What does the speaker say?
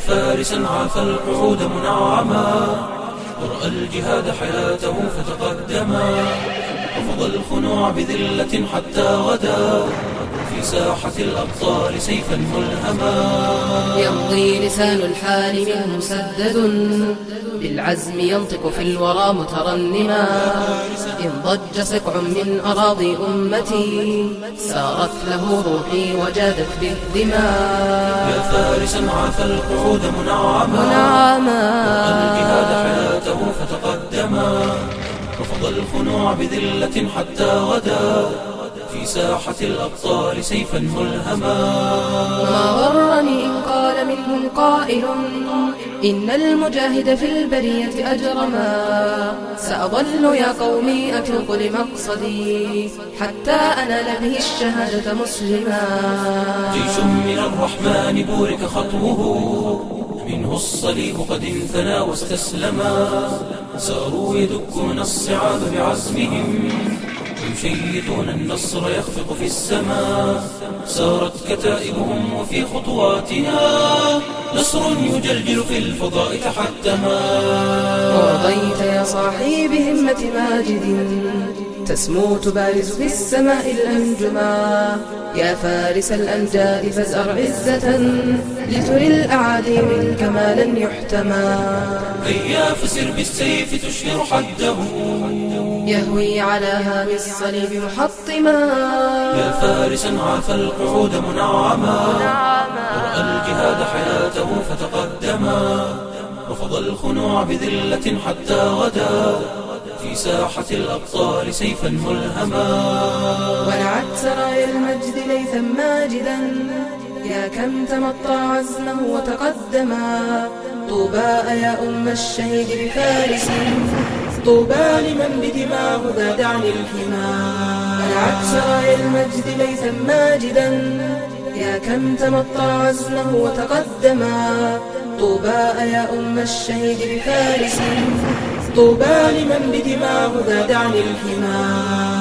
فارسا عاف القعود منعما، ورأى الجهاد حياته فتقدما، رفض الخنوع بذلة حتى غدا في ساحة الأبطال سيفا ملهما. يمضي لسان الحال منه مسدد، بالعزم ينطق في الورى مترنما. إن ضج سكع من أراضي أمتي، سارت له روحي وجادت بالدماء. يا فارسا عاف القعود منعما، رأى الجهاد حياته فتقدما، رفض الخنوع بذلة حتى غدا في ساحة الأبطال سيفا ملهما. ما غرني إن قال منهم قائل إن المجاهد في البرية أجرما. سأظل يا قومي أتوق لمقصدي حتى أنال به الشهادة مسلما. جيش من الرحمن بورك خطوه، منه الصليب قد انثنى واستسلما. ساروا يدكون الصعاب بعزمهم، يشيطون النصر يخفق في السماء. سارت كتائبهم وفي خطواتها نصر يجلجل في الفضاء تحتما. ورضيت يا صاحي بهمة ماجد، تسمو تبارز في السماء الأنجما. يا فارس الأمجاد فازأر عزة، لتري الأعادي منك ما لن يحتمى. هيا فسر بالسيف تشهر حده، يهوي على هام الصليب محطما. يا فارسا عاف القعود منعما، ورأى الجهاد حياته فتقدما، رفض الخنوع بذلة حتى غدا في ساحة الأبطال سيفا ملهما. ونعت سرايا المجد ليثا ماجدا، يا كم تمطى عزمه وتقدما. طوبى يا أم الشهيد بفارس، طوبى لمن بدماه ذاد عن الحمى. منعت سرايا المجد ليثا ماجدا، يا كم تمطى عزمه وتقدما. طوبى يا أم الشهيد بفارس، طوبى لمن بدماه ذاد عن الحمى.